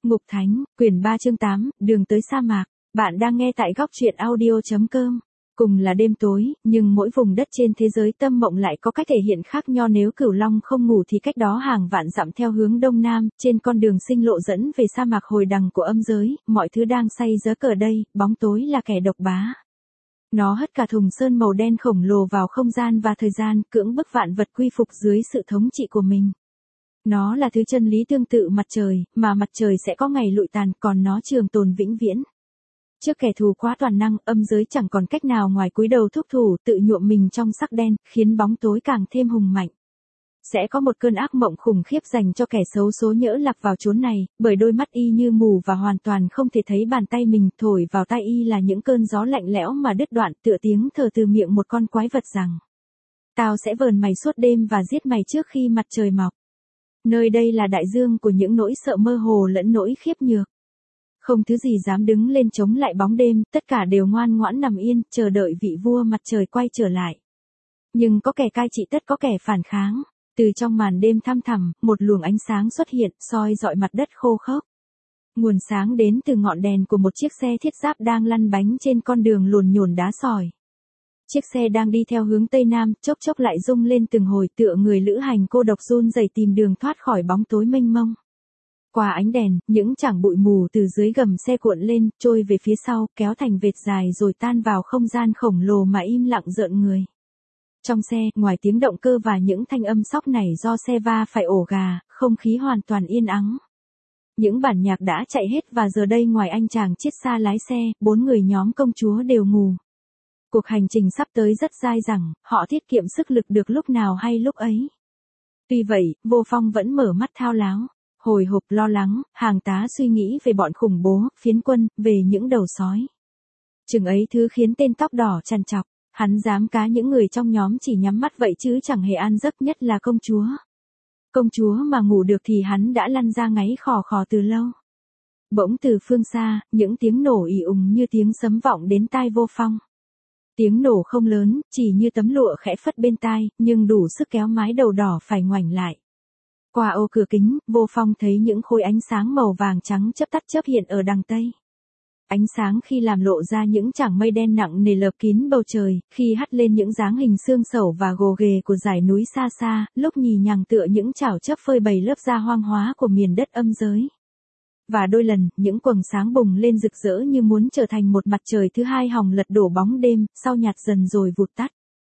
Ngục Thánh, quyển 3 chương 8, đường tới sa mạc. Bạn đang nghe tại góc truyện audio.com. Cùng là đêm tối, nhưng mỗi vùng đất trên thế giới tâm mộng lại có cách thể hiện khác nhau. Nếu Cửu Long không ngủ thì cách đó hàng vạn dặm theo hướng đông nam, trên con đường sinh lộ dẫn về sa mạc hồi đằng của âm giới, mọi thứ đang say giớ cờ đây, bóng tối là kẻ độc bá. Nó hất cả thùng sơn màu đen khổng lồ vào không gian và thời gian, cưỡng bức vạn vật quy phục dưới sự thống trị của mình. Nó là thứ chân lý tương tự mặt trời, mà mặt trời sẽ có ngày lụi tàn, còn nó trường tồn vĩnh viễn. Trước kẻ thù quá toàn năng, âm giới chẳng còn cách nào ngoài cúi đầu thúc thủ, tự nhuộm mình trong sắc đen, khiến bóng tối càng thêm hùng mạnh. Sẽ có một cơn ác mộng khủng khiếp dành cho kẻ xấu số nhỡ lạc vào chốn này, bởi đôi mắt y như mù và hoàn toàn không thể thấy bàn tay mình, thổi vào tai y là những cơn gió lạnh lẽo mà đứt đoạn, tựa tiếng thở từ miệng một con quái vật rằng: "Tao sẽ vờn mày suốt đêm và giết mày trước khi mặt trời mọc." Nơi đây là đại dương của những nỗi sợ mơ hồ lẫn nỗi khiếp nhược. Không thứ gì dám đứng lên chống lại bóng đêm, tất cả đều ngoan ngoãn nằm yên, chờ đợi vị vua mặt trời quay trở lại. Nhưng có kẻ cai trị tất có kẻ phản kháng. Từ trong màn đêm thăm thẳm, một luồng ánh sáng xuất hiện, soi dọi mặt đất khô khốc. Nguồn sáng đến từ ngọn đèn của một chiếc xe thiết giáp đang lăn bánh trên con đường luồn nhồn đá sỏi. Chiếc xe đang đi theo hướng Tây Nam, chốc chốc lại rung lên từng hồi, tựa người lữ hành cô độc run rẩy tìm đường thoát khỏi bóng tối mênh mông. Qua ánh đèn, những chảng bụi mù từ dưới gầm xe cuộn lên, trôi về phía sau, kéo thành vệt dài rồi tan vào không gian khổng lồ mà im lặng rợn người. Trong xe, ngoài tiếng động cơ và những thanh âm sóc nảy do xe va phải ổ gà, không khí hoàn toàn yên ắng. Những bản nhạc đã chạy hết và giờ đây ngoài anh chàng chiết xa lái xe, 4 người nhóm công chúa đều ngủ. Cuộc hành trình sắp tới rất dai dẳng, họ tiết kiệm sức lực được lúc nào hay lúc ấy. Tuy vậy, Vô Phong vẫn mở mắt thao láo, hồi hộp lo lắng, hàng tá suy nghĩ về bọn khủng bố, phiến quân, về những đầu sói. Chừng ấy thứ khiến tên tóc đỏ trằn trọc, hắn dám cá những người trong nhóm chỉ nhắm mắt vậy chứ chẳng hề an giấc, nhất là công chúa. Công chúa mà ngủ được thì hắn đã lăn ra ngáy khò khò từ lâu. Bỗng từ phương xa, những tiếng nổ ì ùng như tiếng sấm vọng đến tai Vô Phong. Tiếng nổ không lớn, chỉ như tấm lụa khẽ phất bên tai, nhưng đủ sức kéo mái đầu đỏ phải ngoảnh lại. Qua ô cửa kính, Vô Phong thấy những khối ánh sáng màu vàng trắng chớp tắt chớp hiện ở đằng Tây. Ánh sáng khi làm lộ ra những chảng mây đen nặng nề lợp kín bầu trời, khi hắt lên những dáng hình xương sẩu và gồ ghề của dải núi xa xa, lúc nhì nhằng tựa những chảo chớp phơi bày lớp da hoang hóa của miền đất âm giới. Và đôi lần, những quầng sáng bùng lên rực rỡ như muốn trở thành một mặt trời thứ hai hòng lật đổ bóng đêm, sau nhạt dần rồi vụt tắt.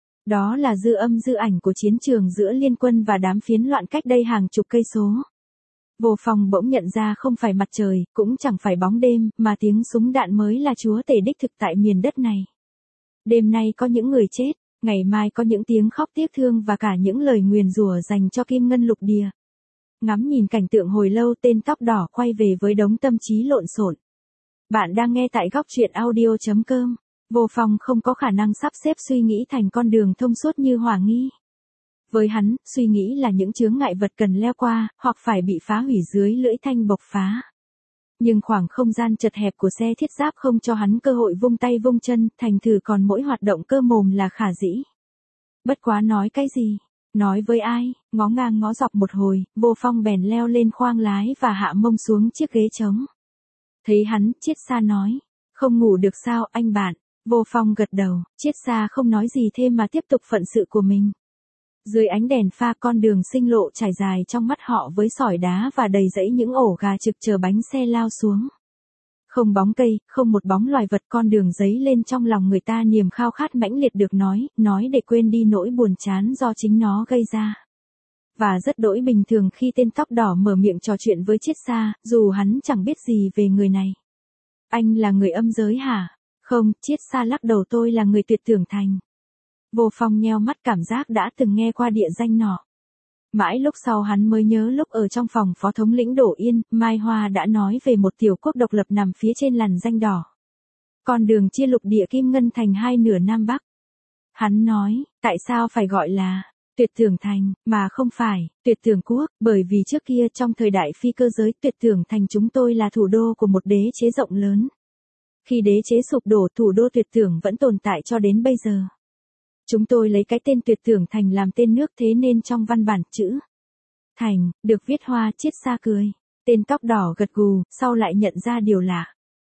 Đó là dư âm dư ảnh của chiến trường giữa liên quân và đám phiến loạn cách đây hàng chục cây số. Vô Phong bỗng nhận ra không phải mặt trời, cũng chẳng phải bóng đêm, mà tiếng súng đạn mới là chúa tể đích thực tại miền đất này. Đêm nay có những người chết, ngày mai có những tiếng khóc tiếc thương và cả những lời nguyền rủa dành cho kim ngân lục địa. Ngắm nhìn cảnh tượng hồi lâu, tên tóc đỏ quay về với đống tâm trí lộn xộn. Bạn đang nghe tại góc truyện audio.com. Vô Phong không có khả năng sắp xếp suy nghĩ thành con đường thông suốt như Hỏa Nghi. Với hắn, suy nghĩ là những chướng ngại vật cần leo qua, hoặc phải bị phá hủy dưới lưỡi thanh bộc phá. Nhưng khoảng không gian chật hẹp của xe thiết giáp không cho hắn cơ hội vung tay vung chân, thành thử còn mỗi hoạt động cơ mồm là khả dĩ. Bất quá nói cái gì? Nói với ai? Ngó ngang ngó dọc một hồi, Vô Phong bèn leo lên khoang lái và hạ mông xuống chiếc ghế trống. Thấy hắn, Chiết Sa nói: "Không ngủ được sao anh bạn?" Vô Phong gật đầu, Chiết Sa không nói gì thêm mà tiếp tục phận sự của mình. Dưới ánh đèn pha, con đường sinh lộ trải dài trong mắt họ với sỏi đá và đầy rẫy những ổ gà trực chờ bánh xe lao xuống. Không bóng cây, không một bóng loài vật, con đường dấy lên trong lòng người ta niềm khao khát mãnh liệt được nói để quên đi nỗi buồn chán do chính nó gây ra. Và rất đỗi bình thường khi tên tóc đỏ mở miệng trò chuyện với Chiết Sa, dù hắn chẳng biết gì về người này. "Anh là người âm giới hả?" "Không," Chiết Sa lắc đầu, "tôi là người Tuyệt Tưởng Thành." Vô Phong nheo mắt, cảm giác đã từng nghe qua địa danh nọ. Mãi lúc sau hắn mới nhớ lúc ở trong phòng phó thống lĩnh Đỗ Yên, Mai Hoa đã nói về một tiểu quốc độc lập nằm phía trên lằn danh đỏ. Con đường chia lục địa Kim Ngân thành hai nửa Nam Bắc. Hắn nói, tại sao phải gọi là Tuyệt Tưởng Thành, mà không phải Tuyệt Tưởng Quốc, bởi vì trước kia trong thời đại phi cơ giới Tuyệt Tưởng Thành chúng tôi là thủ đô của một đế chế rộng lớn. Khi đế chế sụp đổ, thủ đô Tuyệt Tưởng vẫn tồn tại cho đến bây giờ. Chúng tôi lấy cái tên Tuyệt Tưởng Thành làm tên nước, thế nên trong văn bản chữ Thành được viết hoa. Chiết Sa cười. Tên tóc đỏ gật gù, sau lại nhận ra điều lạ.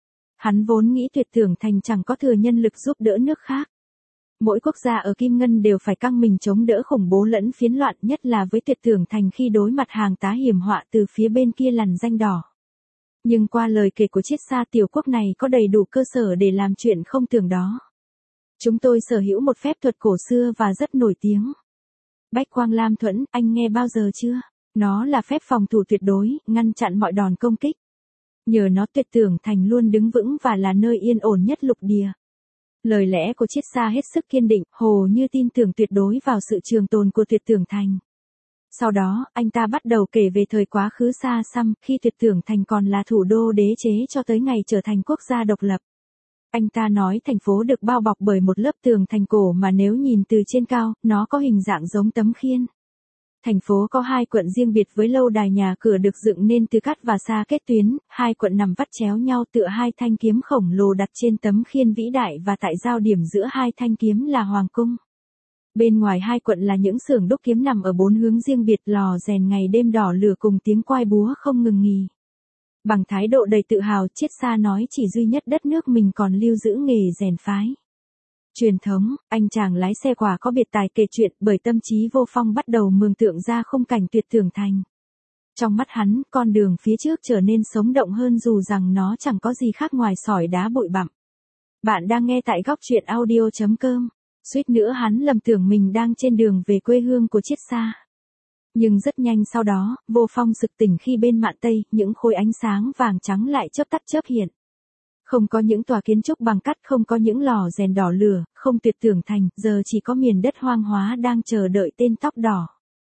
Hắn vốn nghĩ Tuyệt Tưởng Thành chẳng có thừa nhân lực giúp đỡ nước khác. Mỗi quốc gia ở Kim Ngân đều phải căng mình chống đỡ khủng bố lẫn phiến loạn, nhất là với Tuyệt Tưởng Thành khi đối mặt hàng tá hiểm họa từ phía bên kia lằn ranh đỏ. Nhưng qua lời kể của Triết Gia, tiểu quốc này có đầy đủ cơ sở để làm chuyện không tưởng đó. Chúng tôi sở hữu một phép thuật cổ xưa và rất nổi tiếng. Bách Quang Lam Thuẫn, anh nghe bao giờ chưa? Nó là phép phòng thủ tuyệt đối, ngăn chặn mọi đòn công kích. Nhờ nó Tuyệt Tưởng Thành luôn đứng vững và là nơi yên ổn nhất lục địa. Lời lẽ của Triết Gia hết sức kiên định, hồ như tin tưởng tuyệt đối vào sự trường tồn của Tuyệt Tưởng Thành. Sau đó, anh ta bắt đầu kể về thời quá khứ xa xăm, khi Tuyệt Tưởng Thành còn là thủ đô đế chế cho tới ngày trở thành quốc gia độc lập. Anh ta nói thành phố được bao bọc bởi một lớp tường thành cổ mà nếu nhìn từ trên cao, nó có hình dạng giống tấm khiên. Thành phố có 2 quận riêng biệt với lâu đài nhà cửa được dựng nên từ cát và sa kết tuyến, 2 quận nằm vắt chéo nhau tựa 2 thanh kiếm khổng lồ đặt trên tấm khiên vĩ đại và tại giao điểm giữa 2 thanh kiếm là Hoàng cung. Bên ngoài 2 quận là những xưởng đúc kiếm nằm ở 4 hướng riêng biệt, lò rèn ngày đêm đỏ lửa cùng tiếng quai búa không ngừng nghỉ. Bằng thái độ đầy tự hào, Triết Gia nói chỉ duy nhất đất nước mình còn lưu giữ nghề rèn phái truyền thống. Anh chàng lái xe quả có biệt tài kể chuyện, bởi tâm trí Vô Phong bắt đầu mường tượng ra khung cảnh Tuyệt Tưởng Thành. Trong mắt hắn, con đường phía trước trở nên sống động hơn dù rằng nó chẳng có gì khác ngoài sỏi đá bụi bặm. Bạn đang nghe tại góc truyện audio.com. Suýt nữa hắn lầm tưởng mình đang trên đường về quê hương của Triết Gia. Nhưng rất nhanh sau đó, Vô Phong sực tỉnh khi bên mạn Tây, những khối ánh sáng vàng trắng lại chớp tắt chớp hiện. Không có những tòa kiến trúc bằng cát, không có những lò rèn đỏ lửa, không Tuyệt Tưởng Thành, giờ chỉ có miền đất hoang hóa đang chờ đợi tên tóc đỏ.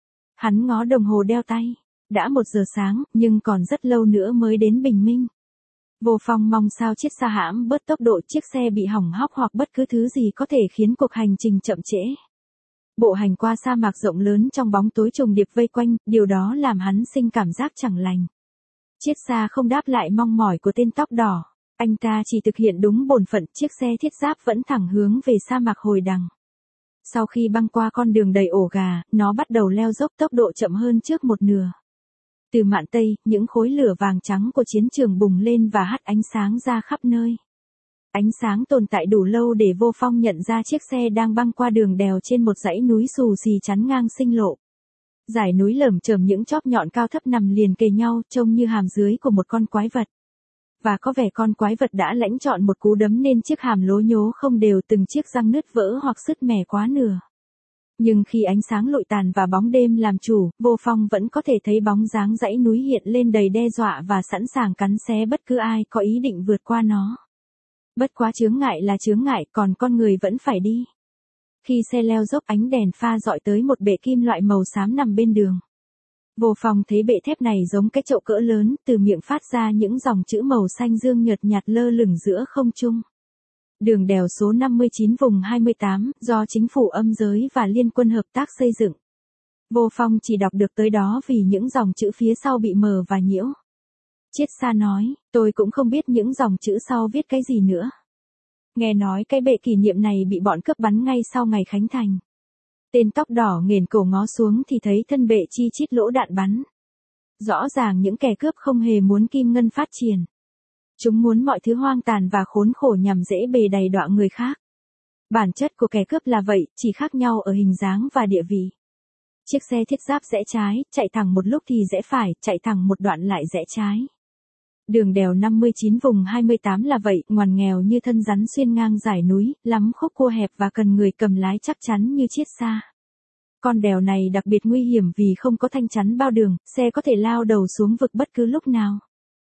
Hắn ngó đồng hồ đeo tay. Đã 1 giờ sáng, nhưng còn rất lâu nữa mới đến bình minh. Vô Phong mong sao Triết Gia hãm bớt tốc độ, chiếc xe bị hỏng hóc hoặc bất cứ thứ gì có thể khiến cuộc hành trình chậm trễ. Bộ hành qua sa mạc rộng lớn trong bóng tối trùng điệp vây quanh, điều đó làm hắn sinh cảm giác chẳng lành. Triết Gia không đáp lại mong mỏi của tên tóc đỏ. Anh ta chỉ thực hiện đúng bổn phận, chiếc xe thiết giáp vẫn thẳng hướng về sa mạc hồi đằng. Sau khi băng qua con đường đầy ổ gà, nó bắt đầu leo dốc tốc độ chậm hơn trước một nửa. Từ mạn Tây, những khối lửa vàng trắng của chiến trường bùng lên và hắt ánh sáng ra khắp nơi. Ánh sáng tồn tại đủ lâu để Vô Phong nhận ra chiếc xe đang băng qua đường đèo trên một dãy núi xù xì chắn ngang sinh lộ. Dải núi lởm chởm những chóp nhọn cao thấp nằm liền kề nhau, trông như hàm dưới của một con quái vật. Và có vẻ con quái vật đã lãnh trọn một cú đấm nên chiếc hàm lố nhố không đều, từng chiếc răng nứt vỡ hoặc sứt mẻ quá nửa. Nhưng khi ánh sáng lụi tàn và bóng đêm làm chủ, Vô Phong vẫn có thể thấy bóng dáng dãy núi hiện lên đầy đe dọa và sẵn sàng cắn xé bất cứ ai có ý định vượt qua nó. Bất quá chướng ngại là chướng ngại, còn con người vẫn phải đi. Khi xe leo dốc, ánh đèn pha dọi tới một bệ kim loại màu xám nằm bên đường. Vô Phong thấy bệ thép này giống cái chậu cỡ lớn, từ miệng phát ra những dòng chữ màu xanh dương nhợt nhạt lơ lửng giữa không trung. Đường đèo số 59 vùng 28, do chính phủ âm giới và liên quân hợp tác xây dựng. Vô Phong chỉ đọc được tới đó vì những dòng chữ phía sau bị mờ và nhiễu. Triết Gia nói, tôi cũng không biết những dòng chữ sau viết cái gì nữa. Nghe nói cái bệ kỷ niệm này bị bọn cướp bắn ngay sau ngày khánh thành. Tên tóc đỏ nghển cổ ngó xuống thì thấy thân bệ chi chít lỗ đạn bắn. Rõ ràng những kẻ cướp không hề muốn Kim Ngân phát triển. Chúng muốn mọi thứ hoang tàn và khốn khổ nhằm dễ bề đầy đọa người khác. Bản chất của kẻ cướp là vậy, chỉ khác nhau ở hình dáng và địa vị. Chiếc xe thiết giáp rẽ trái, chạy thẳng một lúc thì rẽ phải, chạy thẳng một đoạn lại rẽ trái. Đường đèo 59 vùng 28 là vậy, ngoằn nghèo như thân rắn xuyên ngang dải núi, lắm khúc cua hẹp và cần người cầm lái chắc chắn như Triết Gia. Con đèo này đặc biệt nguy hiểm vì không có thanh chắn bao đường, xe có thể lao đầu xuống vực bất cứ lúc nào.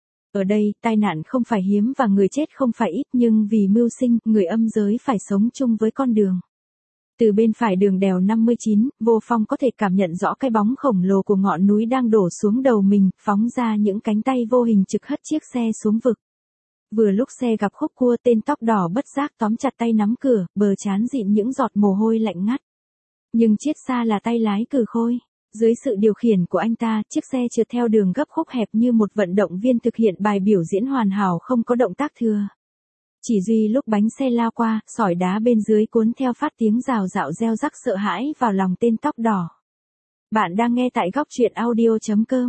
Ở đây, tai nạn không phải hiếm và người chết không phải ít, nhưng vì mưu sinh, người âm giới phải sống chung với con đường. Từ bên phải đường đèo 59, Vô Phong có thể cảm nhận rõ cái bóng khổng lồ của ngọn núi đang đổ xuống đầu mình, phóng ra những cánh tay vô hình trực hất chiếc xe xuống vực. Vừa lúc xe gặp khúc cua, tên tóc đỏ bất giác tóm chặt tay nắm cửa, bờ trán dịn những giọt mồ hôi lạnh ngắt. Nhưng Triết Gia là tay lái cừ khôi. Dưới sự điều khiển của anh ta, chiếc xe trượt theo đường gấp khúc hẹp như một vận động viên thực hiện bài biểu diễn hoàn hảo không có động tác thừa. Chỉ duy lúc bánh xe lao qua, sỏi đá bên dưới cuốn theo phát tiếng rào rạo reo rắc sợ hãi vào lòng tên tóc đỏ. Bạn đang nghe tại góc truyện audio.com.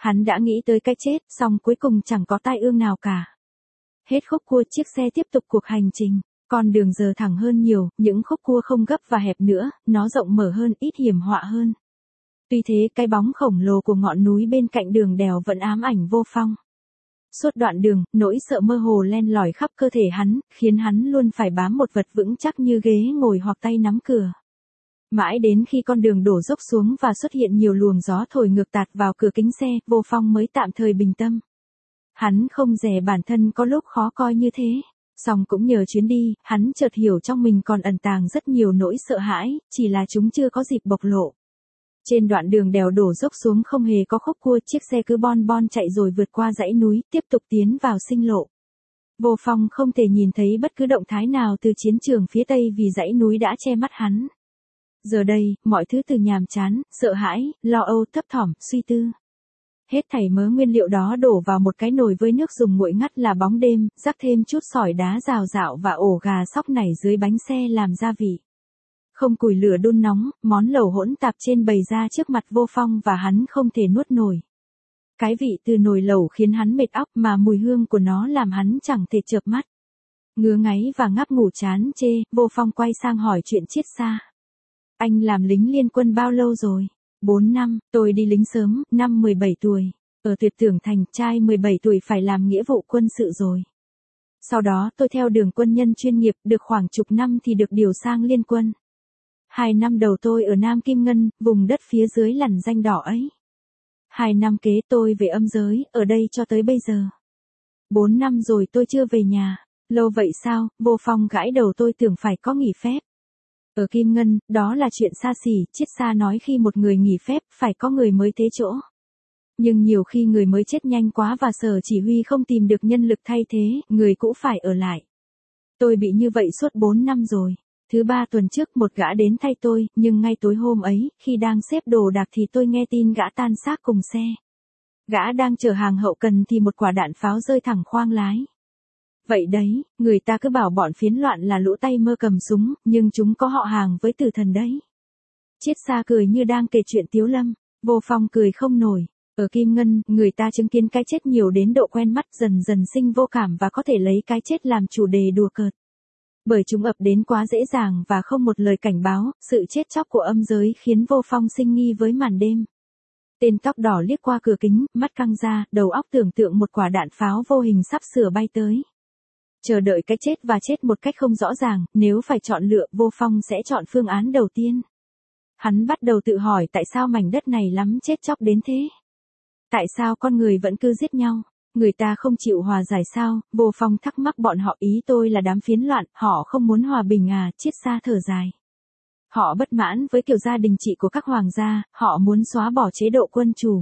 Hắn đã nghĩ tới cái chết, song cuối cùng chẳng có tai ương nào cả. Hết khúc cua, chiếc xe tiếp tục cuộc hành trình. Con đường giờ thẳng hơn nhiều, những khúc cua không gấp và hẹp nữa, nó rộng mở hơn, ít hiểm họa hơn. Tuy thế, cái bóng khổng lồ của ngọn núi bên cạnh đường đèo vẫn ám ảnh Vô Phong. Suốt đoạn đường, nỗi sợ mơ hồ len lỏi khắp cơ thể hắn, khiến hắn luôn phải bám một vật vững chắc như ghế ngồi hoặc tay nắm cửa. Mãi đến khi con đường đổ dốc xuống và xuất hiện nhiều luồng gió thổi ngược tạt vào cửa kính xe, Vô Phong mới tạm thời bình tâm. Hắn không dè bản thân có lúc khó coi như thế. Song cũng nhờ chuyến đi, hắn chợt hiểu trong mình còn ẩn tàng rất nhiều nỗi sợ hãi, chỉ là chúng chưa có dịp bộc lộ. Trên đoạn đường đèo đổ dốc xuống không hề có khúc cua, chiếc xe cứ bon bon chạy rồi vượt qua dãy núi, tiếp tục tiến vào sinh lộ. Vô Phong không thể nhìn thấy bất cứ động thái nào từ chiến trường phía tây vì dãy núi đã che mắt hắn. Giờ đây, mọi thứ từ nhàm chán, sợ hãi, lo âu, thấp thỏm, suy tư. Hết thảy mớ nguyên liệu đó đổ vào một cái nồi với nước dùng nguội ngắt là bóng đêm, rắc thêm chút sỏi đá rào rạo và ổ gà sóc nảy dưới bánh xe làm gia vị. Không củi lửa đun nóng, món lẩu hỗn tạp trên bày ra trước mặt Vô Phong và hắn không thể nuốt nổi. Cái vị từ nồi lẩu khiến hắn mệt óc mà mùi hương của nó làm hắn chẳng thể chợp mắt. Ngứa ngáy và ngáp ngủ chán chê, Vô Phong quay sang hỏi chuyện Chiết Sa. Anh làm lính liên quân bao lâu rồi? 4 năm, tôi đi lính sớm, năm 17 tuổi. Ở Tuyệt Tưởng Thành, trai 17 tuổi phải làm nghĩa vụ quân sự rồi. Sau đó tôi theo đường quân nhân chuyên nghiệp, được khoảng chục năm thì được điều sang liên quân. 2 năm đầu tôi ở Nam Kim Ngân, vùng đất phía dưới lằn danh đỏ ấy. 2 năm kế tôi về âm giới, ở đây cho tới bây giờ. 4 năm rồi tôi chưa về nhà. Lâu vậy sao? Vô Phong gãi đầu, tôi tưởng phải có nghỉ phép. Ở Kim Ngân, đó là chuyện xa xỉ, Chiết Sa nói khi một người nghỉ phép, phải có người mới thế chỗ. Nhưng nhiều khi người mới chết nhanh quá và sở chỉ huy không tìm được nhân lực thay thế, người cũ phải ở lại. Tôi bị như vậy suốt 4 năm rồi. Thứ 3 tuần trước một gã đến thay tôi, nhưng ngay tối hôm ấy, khi đang xếp đồ đạc thì tôi nghe tin gã tan xác cùng xe. Gã đang chở hàng hậu cần thì một quả đạn pháo rơi thẳng khoang lái. Vậy đấy, người ta cứ bảo bọn phiến loạn là lũ tay mơ cầm súng, nhưng chúng có họ hàng với tử thần đấy. Chiết Sa cười như đang kể chuyện Tiếu Lâm. Vô Phong cười không nổi. Ở Kim Ngân, người ta chứng kiến cái chết nhiều đến độ quen mắt, dần dần sinh vô cảm và có thể lấy cái chết làm chủ đề đùa cợt. Bởi chúng ập đến quá dễ dàng và không một lời cảnh báo, sự chết chóc của âm giới khiến Vô Phong sinh nghi với màn đêm. Tên tóc đỏ liếc qua cửa kính, mắt căng ra, đầu óc tưởng tượng một quả đạn pháo vô hình sắp sửa bay tới. Chờ đợi cái chết và chết một cách không rõ ràng, nếu phải chọn lựa, Vô Phong sẽ chọn phương án đầu tiên. Hắn bắt đầu tự hỏi tại sao mảnh đất này lắm chết chóc đến thế? Tại sao con người vẫn cứ giết nhau? Người ta không chịu hòa giải sao? Vô Phong thắc mắc, bọn họ, ý tôi là đám phiến loạn, họ không muốn hòa bình à? Chiết Sa thở dài. Họ bất mãn với kiểu gia đình trị của các hoàng gia, họ muốn xóa bỏ chế độ quân chủ.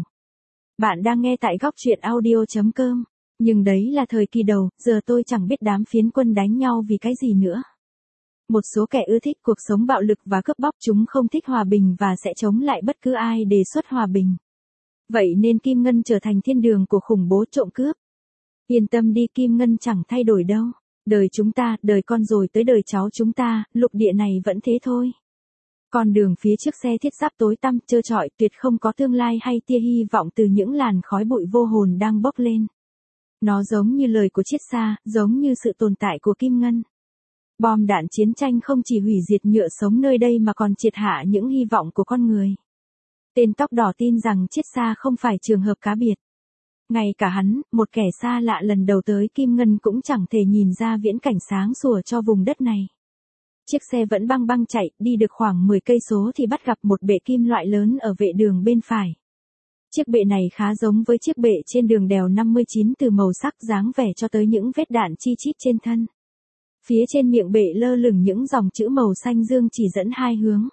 Bạn đang nghe tại góc truyện audio.com. Nhưng đấy là thời kỳ đầu, giờ tôi chẳng biết đám phiến quân đánh nhau vì cái gì nữa. Một số kẻ ưa thích cuộc sống bạo lực và cướp bóc, chúng không thích hòa bình và sẽ chống lại bất cứ ai đề xuất hòa bình. Vậy nên Kim Ngân trở thành thiên đường của khủng bố trộm cướp. Yên tâm đi, Kim Ngân chẳng thay đổi đâu. Đời chúng ta, đời con rồi tới đời cháu chúng ta, lục địa này vẫn thế thôi. Con đường phía trước xe thiết giáp tối tăm, trơ trọi, tuyệt không có tương lai hay tia hy vọng từ những làn khói bụi vô hồn đang bốc lên. Nó giống như lời của Chiết Sa, giống như sự tồn tại của Kim Ngân. Bom đạn chiến tranh không chỉ hủy diệt nhựa sống nơi đây mà còn triệt hạ những hy vọng của con người. Tên tóc đỏ tin rằng Chiết Sa không phải trường hợp cá biệt. Ngay cả hắn, một kẻ xa lạ lần đầu tới Kim Ngân cũng chẳng thể nhìn ra viễn cảnh sáng sủa cho vùng đất này. Chiếc xe vẫn băng băng chạy, đi được khoảng 10 cây số thì bắt gặp một bệ kim loại lớn ở vệ đường bên phải. Chiếc bệ này khá giống với chiếc bệ trên đường đèo 59, từ màu sắc dáng vẻ cho tới những vết đạn chi chít trên thân. Phía trên miệng bệ lơ lửng những dòng chữ màu xanh dương chỉ dẫn hai hướng.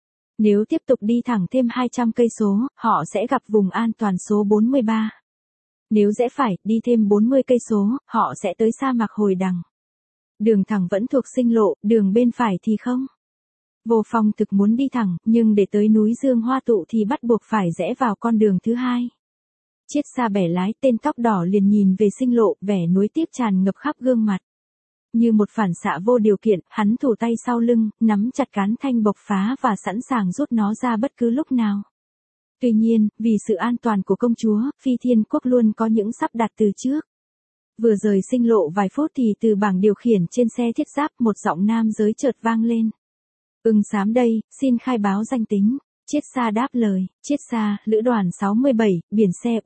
Nếu tiếp tục đi thẳng thêm 200 cây số, họ sẽ gặp vùng an toàn số 43. Nếu rẽ phải, đi thêm 40 cây số, họ sẽ tới sa mạc Hồi Đằng. Đường thẳng vẫn thuộc sinh lộ, đường bên phải thì không. Vô Phong thực muốn đi thẳng, nhưng để tới núi Dương Hoa Tụ thì bắt buộc phải rẽ vào con đường thứ hai. Chiết Sa bẻ lái, tên tóc đỏ liền nhìn về sinh lộ, vẻ nuối tiếc tràn ngập khắp gương mặt. Như một phản xạ vô điều kiện, hắn thủ tay sau lưng, nắm chặt cán thanh bộc phá và sẵn sàng rút nó ra bất cứ lúc nào. Tuy nhiên, vì sự an toàn của công chúa, Phi Thiên Quốc luôn có những sắp đặt từ trước. Vừa rời sinh lộ vài phút thì từ bảng điều khiển trên xe thiết giáp một giọng nam giới chợt vang lên. Ưng Xám đây, xin khai báo danh tính. Chiết Xa đáp lời, Chiết Xa, lữ đoàn 67, biển xe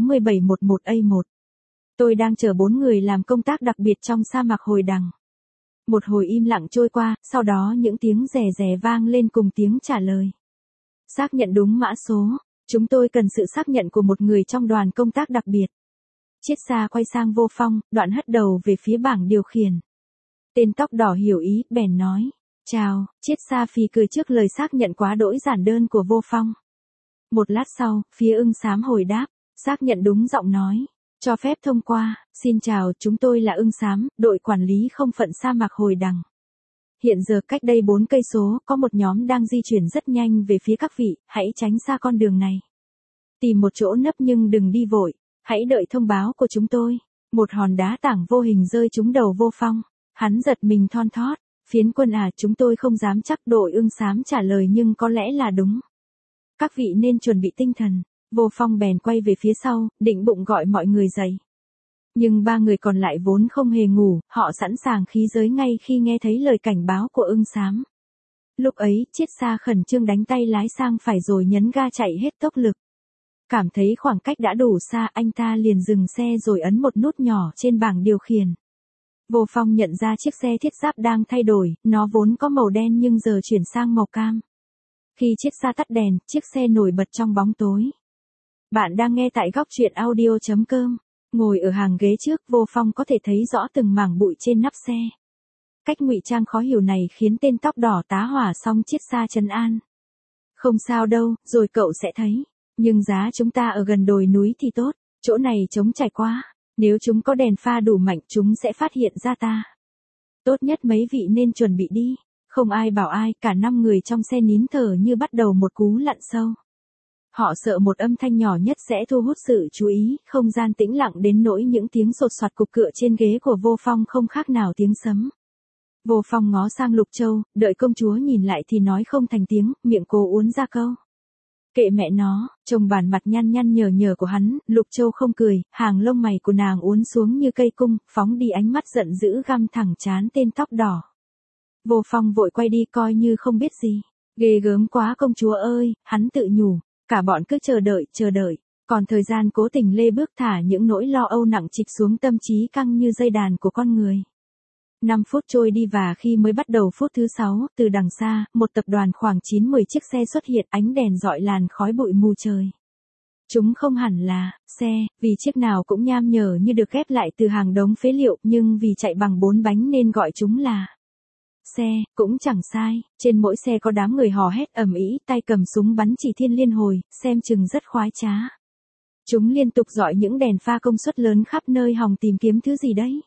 UA6711A1. Tôi đang chở 4 người làm công tác đặc biệt trong sa mạc Hồi Đằng. Một hồi im lặng trôi qua, sau đó những tiếng rè rè vang lên cùng tiếng trả lời. Xác nhận đúng mã số, chúng tôi cần sự xác nhận của một người trong đoàn công tác đặc biệt. Chiết Xa quay sang Vô Phong, đoạn hất đầu về phía bảng điều khiển. Tên tóc đỏ hiểu ý, bèn nói. Chào, Chiết Xa phì cười trước lời xác nhận quá đỗi giản đơn của Vô Phong. Một lát sau, phía Ưng Xám hồi đáp, xác nhận đúng giọng nói. Cho phép thông qua, xin chào, chúng tôi là Ưng Xám, đội quản lý không phận sa mạc Hồi Đằng. Hiện giờ cách đây 4 cây số, có một nhóm đang di chuyển rất nhanh về phía các vị, hãy tránh xa con đường này. Tìm một chỗ nấp nhưng đừng đi vội, hãy đợi thông báo của chúng tôi. Một hòn đá tảng vô hình rơi trúng đầu Vô Phong, hắn giật mình thon thót. Phiến quân à, chúng tôi không dám chắc, đội Ưng Xám trả lời, nhưng có lẽ là đúng. Các vị nên chuẩn bị tinh thần. Vô Phong bèn quay về phía sau, định bụng gọi mọi người dậy. Nhưng 3 người còn lại vốn không hề ngủ, họ sẵn sàng khí giới ngay khi nghe thấy lời cảnh báo của Ưng Xám. Lúc ấy, Chiết Xa khẩn trương đánh tay lái sang phải rồi nhấn ga chạy hết tốc lực. Cảm thấy khoảng cách đã đủ xa, anh ta liền dừng xe rồi ấn một nút nhỏ trên bảng điều khiển. Vô Phong nhận ra chiếc xe thiết giáp đang thay đổi, nó vốn có màu đen nhưng giờ chuyển sang màu cam. Khi Chiết Xa tắt đèn, chiếc xe nổi bật trong bóng tối. Bạn đang nghe tại góc truyện audio.com. Ngồi ở hàng ghế trước, Vô Phong có thể thấy rõ từng mảng bụi trên nắp xe. Cách ngụy trang khó hiểu này khiến tên tóc đỏ tá hỏa xong Chiết Xa trấn an. Không sao đâu, rồi cậu sẽ thấy. Nhưng giá chúng ta ở gần đồi núi thì tốt, chỗ này trống trải quá. Nếu chúng có đèn pha đủ mạnh chúng sẽ phát hiện ra ta. Tốt nhất mấy vị nên chuẩn bị đi. Không ai bảo ai, cả 5 người trong xe nín thở như bắt đầu một cú lặn sâu. Họ sợ một âm thanh nhỏ nhất sẽ thu hút sự chú ý, không gian tĩnh lặng đến nỗi những tiếng sột soạt cục cựa trên ghế của Vô Phong không khác nào tiếng sấm. Vô Phong ngó sang Lục Châu, đợi công chúa nhìn lại thì nói không thành tiếng, miệng cố uốn ra câu. Kệ mẹ nó, trông bản mặt nhăn nhăn nhờ nhờ của hắn, Lục Châu không cười, hàng lông mày của nàng uốn xuống như cây cung, phóng đi ánh mắt giận dữ găm thẳng trán tên tóc đỏ. Vô Phong vội quay đi coi như không biết gì. Ghê gớm quá công chúa ơi, hắn tự nhủ. Cả bọn cứ chờ đợi, còn thời gian cố tình lê bước thả những nỗi lo âu nặng trịch xuống tâm trí căng như dây đàn của con người. 5 phút trôi đi và khi mới bắt đầu phút thứ 6, từ đằng xa, một tập đoàn khoảng 9-10 chiếc xe xuất hiện, ánh đèn rọi làn khói bụi mù trời. Chúng không hẳn là xe, vì chiếc nào cũng nham nhở như được ghép lại từ hàng đống phế liệu, nhưng vì chạy bằng 4 bánh nên gọi chúng là xe, cũng chẳng sai. Trên mỗi xe có đám người hò hét ầm ĩ, tay cầm súng bắn chỉ thiên liên hồi, xem chừng rất khoái trá. Chúng liên tục dọi những đèn pha công suất lớn khắp nơi hòng tìm kiếm thứ gì đấy.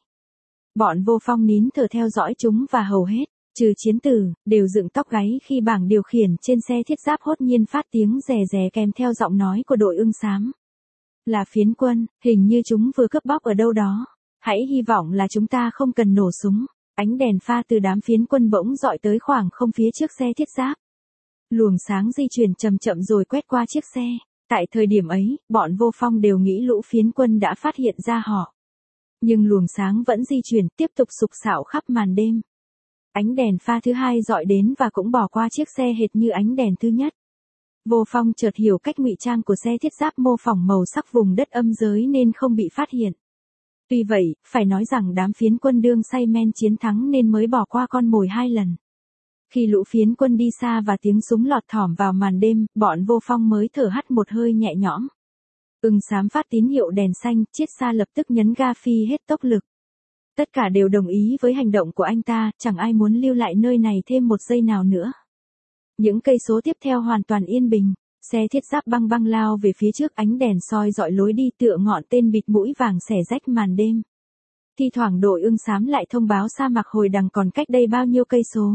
Bọn Vô Phong nín thở theo dõi chúng và hầu hết, trừ chiến tử, đều dựng tóc gáy khi bảng điều khiển trên xe thiết giáp hốt nhiên phát tiếng rè rè kèm theo giọng nói của đội Ưng Xám. Là phiến quân, hình như chúng vừa cướp bóc ở đâu đó. Hãy hy vọng là chúng ta không cần nổ súng. Ánh đèn pha từ đám phiến quân bỗng dọi tới khoảng không phía trước xe thiết giáp. Luồng sáng di chuyển chậm chậm rồi quét qua chiếc xe. Tại thời điểm ấy, bọn Vô Phong đều nghĩ lũ phiến quân đã phát hiện ra họ. Nhưng luồng sáng vẫn di chuyển, tiếp tục sục sạo khắp màn đêm. Ánh đèn pha thứ hai dọi đến và cũng bỏ qua chiếc xe hệt như ánh đèn thứ nhất. Vô Phong chợt hiểu cách ngụy trang của xe thiết giáp mô phỏng màu sắc vùng đất âm giới nên không bị phát hiện. Tuy vậy, phải nói rằng đám phiến quân đương say men chiến thắng nên mới bỏ qua con mồi 2 lần. Khi lũ phiến quân đi xa và tiếng súng lọt thỏm vào màn đêm, bọn Vô Phong mới thở hắt một hơi nhẹ nhõm. Ưng Xám phát tín hiệu đèn xanh, Chiết Xa lập tức nhấn ga phi hết tốc lực. Tất cả đều đồng ý với hành động của anh ta, chẳng ai muốn lưu lại nơi này thêm một giây nào nữa. Những cây số tiếp theo hoàn toàn yên bình. Xe thiết giáp băng băng lao về phía trước, ánh đèn soi dọi lối đi tựa ngọn tên bịt mũi vàng xẻ rách màn đêm. Thi thoảng đội Ưng Xám lại thông báo sa mạc Hồi Đằng còn cách đây bao nhiêu cây số.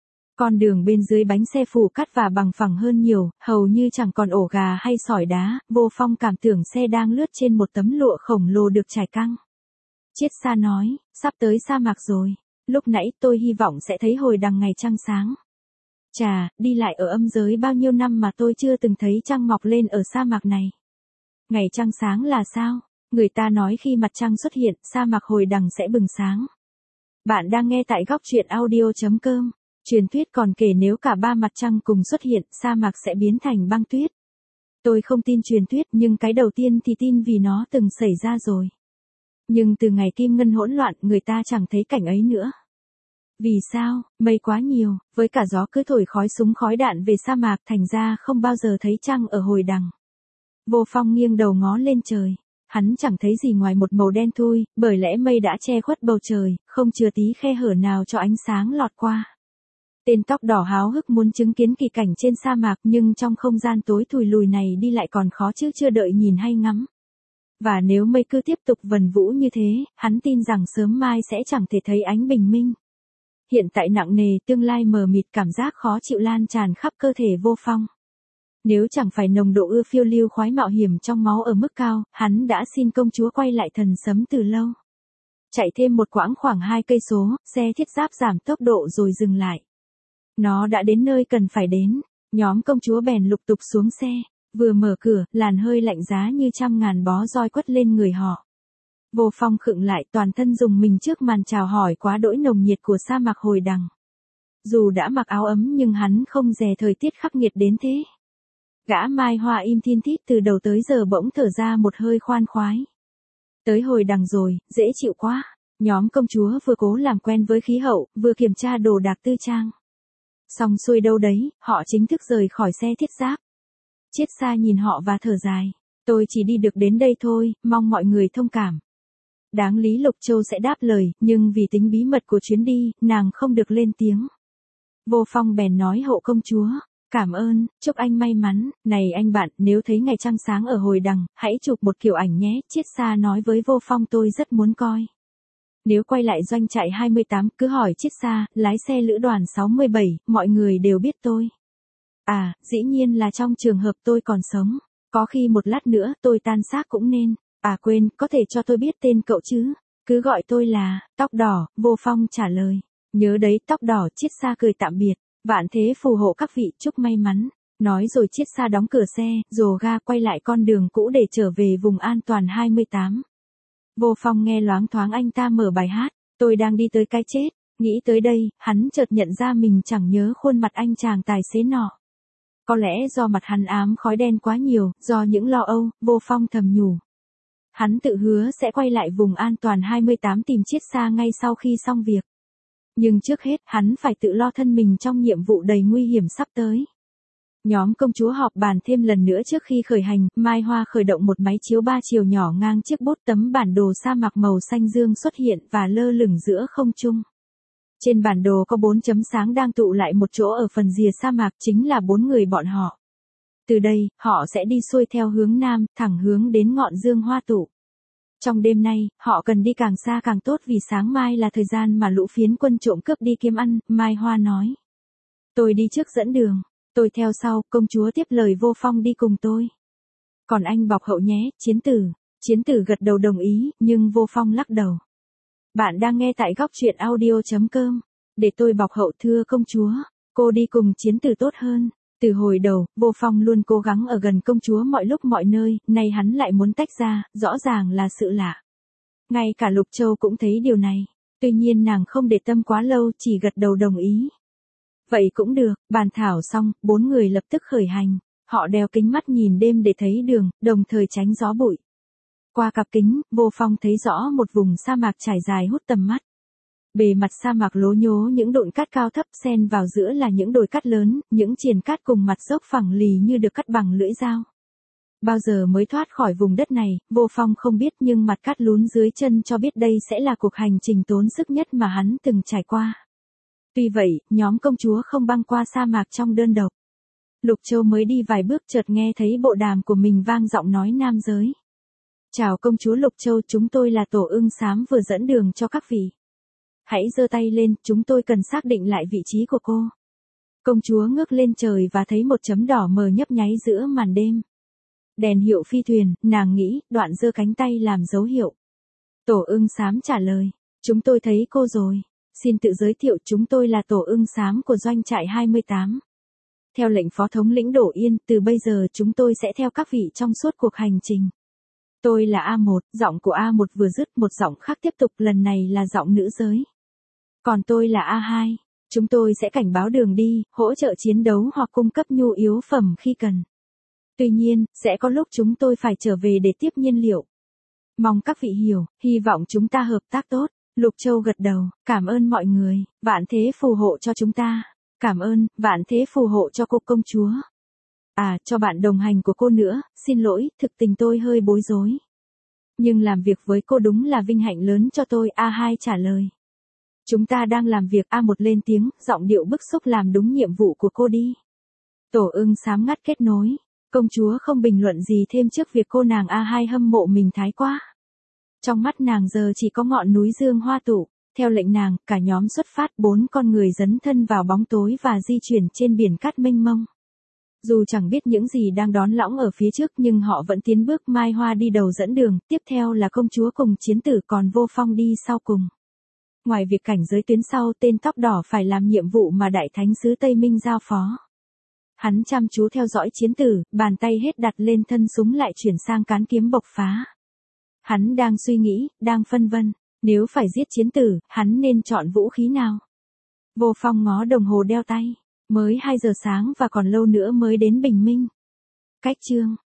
Con đường bên dưới bánh xe phủ cát và bằng phẳng hơn nhiều, hầu như chẳng còn ổ gà hay sỏi đá. Vô Phong cảm tưởng xe đang lướt trên một tấm lụa khổng lồ được trải căng. Chiết Xa nói, sắp tới sa mạc rồi. Lúc nãy tôi hy vọng sẽ thấy Hồi Đằng ngày trăng sáng. Chà, đi lại ở âm giới bao nhiêu năm mà tôi chưa từng thấy trăng mọc lên ở sa mạc này. Ngày trăng sáng là sao? Người ta nói khi mặt trăng xuất hiện, sa mạc hồi đằng sẽ bừng sáng. Bạn đang nghe tại góc truyện audio.com. Truyền thuyết còn kể nếu cả ba mặt trăng cùng xuất hiện, sa mạc sẽ biến thành băng tuyết. Tôi không tin truyền thuyết nhưng cái đầu tiên thì tin vì nó từng xảy ra rồi. Nhưng từ ngày kim ngân hỗn loạn người ta chẳng thấy cảnh ấy nữa. Vì sao? Mây quá nhiều, với cả gió cứ thổi khói súng khói đạn về sa mạc thành ra không bao giờ thấy trăng ở hồi đằng. Vô Phong nghiêng đầu ngó lên trời. Hắn chẳng thấy gì ngoài một màu đen thui, bởi lẽ mây đã che khuất bầu trời, không chừa tí khe hở nào cho ánh sáng lọt qua. Tên tóc đỏ háo hức muốn chứng kiến kỳ cảnh trên sa mạc nhưng trong không gian tối thùi lùi này đi lại còn khó chứ chưa đợi nhìn hay ngắm. Và nếu mây cứ tiếp tục vần vũ như thế, hắn tin rằng sớm mai sẽ chẳng thể thấy ánh bình minh. Hiện tại nặng nề, tương lai mờ mịt, cảm giác khó chịu lan tràn khắp cơ thể Vô Phong. Nếu chẳng phải nồng độ ưa phiêu lưu khoái mạo hiểm trong máu ở mức cao, hắn đã xin công chúa quay lại thần sấm từ lâu. Chạy thêm một quãng khoảng 2 cây số, xe thiết giáp giảm tốc độ rồi dừng lại. Nó đã đến nơi cần phải đến, nhóm công chúa bèn lục tục xuống xe, vừa mở cửa, làn hơi lạnh giá như trăm ngàn bó roi quất lên người họ. Vô Phong khựng lại, toàn thân rùng mình trước màn chào hỏi quá đỗi nồng nhiệt của sa mạc hồi đằng. Dù đã mặc áo ấm nhưng hắn không dè thời tiết khắc nghiệt đến thế. Gã Mai Hoa im thiên thít từ đầu tới giờ bỗng thở ra một hơi khoan khoái. Tới hồi đằng rồi, dễ chịu quá. Nhóm công chúa vừa cố làm quen với khí hậu, vừa kiểm tra đồ đạc tư trang. Xong xuôi đâu đấy, họ chính thức rời khỏi xe thiết giáp. Triết Sa nhìn họ và thở dài. Tôi chỉ đi được đến đây thôi, mong mọi người thông cảm. Đáng lý Lục Châu sẽ đáp lời, nhưng vì tính bí mật của chuyến đi, nàng không được lên tiếng. Vô Phong bèn nói hộ công chúa. Cảm ơn, chúc anh may mắn, này anh bạn, nếu thấy ngày trăng sáng ở hồi đằng, hãy chụp một kiểu ảnh nhé, Triết Sa nói với Vô Phong tôi rất muốn coi. Nếu quay lại doanh trại 28, cứ hỏi Triết Sa, lái xe lữ đoàn 67, mọi người đều biết tôi. À, dĩ nhiên là trong trường hợp tôi còn sống, có khi một lát nữa tôi tan xác cũng nên, à quên, có thể cho tôi biết tên cậu chứ, cứ gọi tôi là, tóc đỏ, Vô Phong trả lời. Nhớ đấy tóc đỏ, Triết Sa cười tạm biệt. Vạn thế phù hộ các vị, chúc may mắn. Nói rồi Triết Sa đóng cửa xe, rồ ga quay lại con đường cũ để trở về vùng an toàn 28. Vô Phong nghe loáng thoáng anh ta mở bài hát, tôi đang đi tới cái chết. Nghĩ tới đây, hắn chợt nhận ra mình chẳng nhớ khuôn mặt anh chàng tài xế nọ. Có lẽ do mặt hắn ám khói đen quá nhiều, do những lo âu, Vô Phong thầm nhủ. Hắn tự hứa sẽ quay lại vùng an toàn 28 tìm Triết Sa ngay sau khi xong việc. Nhưng trước hết, hắn phải tự lo thân mình trong nhiệm vụ đầy nguy hiểm sắp tới. Nhóm công chúa họp bàn thêm lần nữa trước khi khởi hành, Mai Hoa khởi động một máy chiếu 3 chiều nhỏ ngang chiếc bốt tấm bản đồ sa mạc màu xanh dương xuất hiện và lơ lửng giữa không trung. Trên bản đồ có 4 chấm sáng đang tụ lại một chỗ ở phần rìa sa mạc, chính là 4 người bọn họ. Từ đây, họ sẽ đi xuôi theo hướng nam, thẳng hướng đến ngọn dương hoa tụ. Trong đêm nay, họ cần đi càng xa càng tốt vì sáng mai là thời gian mà lũ phiến quân trộm cướp đi kiếm ăn, Mai Hoa nói. Tôi đi trước dẫn đường, tôi theo sau, công chúa tiếp lời Vô Phong đi cùng tôi. Còn anh bọc hậu nhé, Chiến tử gật đầu đồng ý, nhưng Vô Phong lắc đầu. Bạn đang nghe tại góc truyện audio.com. Để tôi bọc hậu thưa công chúa, cô đi cùng Chiến tử tốt hơn. Từ hồi đầu, Vô Phong luôn cố gắng ở gần công chúa mọi lúc mọi nơi, nay hắn lại muốn tách ra, rõ ràng là sự lạ. Ngay cả Lục Châu cũng thấy điều này, tuy nhiên nàng không để tâm quá lâu, chỉ gật đầu đồng ý. Vậy cũng được, bàn thảo xong, 4 người lập tức khởi hành, họ đeo kính mắt nhìn đêm để thấy đường, đồng thời tránh gió bụi. Qua cặp kính, Vô Phong thấy rõ một vùng sa mạc trải dài hút tầm mắt. Bề mặt sa mạc lố nhố những đụn cát cao thấp xen vào giữa là những đồi cát lớn, những triền cát cùng mặt dốc phẳng lì như được cắt bằng lưỡi dao. Bao giờ mới thoát khỏi vùng đất này, Vô Phong không biết nhưng mặt cát lún dưới chân cho biết đây sẽ là cuộc hành trình tốn sức nhất mà hắn từng trải qua. Tuy vậy, nhóm công chúa không băng qua sa mạc trong đơn độc. Lục Châu mới đi vài bước chợt nghe thấy bộ đàm của mình vang giọng nói nam giới. Chào công chúa Lục Châu, chúng tôi là tổ ưng xám vừa dẫn đường cho các vị. Hãy giơ tay lên, chúng tôi cần xác định lại vị trí của cô. Công chúa ngước lên trời và thấy một chấm đỏ mờ nhấp nháy giữa màn đêm. Đèn hiệu phi thuyền, nàng nghĩ, đoạn giơ cánh tay làm dấu hiệu. Tổ ưng xám trả lời, chúng tôi thấy cô rồi. Xin tự giới thiệu, chúng tôi là tổ ưng xám của doanh trại 28. Theo lệnh phó thống lĩnh Đỗ Yên, từ bây giờ chúng tôi sẽ theo các vị trong suốt cuộc hành trình. Tôi là A1, giọng của A1 vừa dứt một giọng khác tiếp tục, lần này là giọng nữ giới. Còn tôi là A2, chúng tôi sẽ cảnh báo đường đi, hỗ trợ chiến đấu hoặc cung cấp nhu yếu phẩm khi cần. Tuy nhiên, sẽ có lúc chúng tôi phải trở về để tiếp nhiên liệu. Mong các vị hiểu, hy vọng chúng ta hợp tác tốt. Lục Châu gật đầu, cảm ơn mọi người, vạn thế phù hộ cho chúng ta. Cảm ơn, vạn thế phù hộ cho cô công chúa. À, cho bạn đồng hành của cô nữa, xin lỗi, thực tình tôi hơi bối rối. Nhưng làm việc với cô đúng là vinh hạnh lớn cho tôi, A2 trả lời. Chúng ta đang làm việc, A1 lên tiếng, giọng điệu bức xúc, làm đúng nhiệm vụ của cô đi. Tổ ưng xám ngắt kết nối. Công chúa không bình luận gì thêm trước việc cô nàng A2 hâm mộ mình thái quá. Trong mắt nàng giờ chỉ có ngọn núi dương hoa tụ. Theo lệnh nàng, cả nhóm xuất phát, 4 con người dấn thân vào bóng tối và di chuyển trên biển cát mênh mông. Dù chẳng biết những gì đang đón lõng ở phía trước nhưng họ vẫn tiến bước, Mai Hoa đi đầu dẫn đường, tiếp theo là công chúa cùng chiến tử, còn Vô Phong đi sau cùng. Ngoài việc cảnh giới tuyến sau, tên tóc đỏ phải làm nhiệm vụ mà Đại Thánh sứ Tây Minh giao phó. Hắn chăm chú theo dõi chiến tử, bàn tay hết đặt lên thân súng lại chuyển sang cán kiếm bộc phá. Hắn đang suy nghĩ, đang phân vân, nếu phải giết chiến tử, hắn nên chọn vũ khí nào? Vô Phong ngó đồng hồ đeo tay, mới 2 giờ sáng và còn lâu nữa mới đến bình minh. Cách chương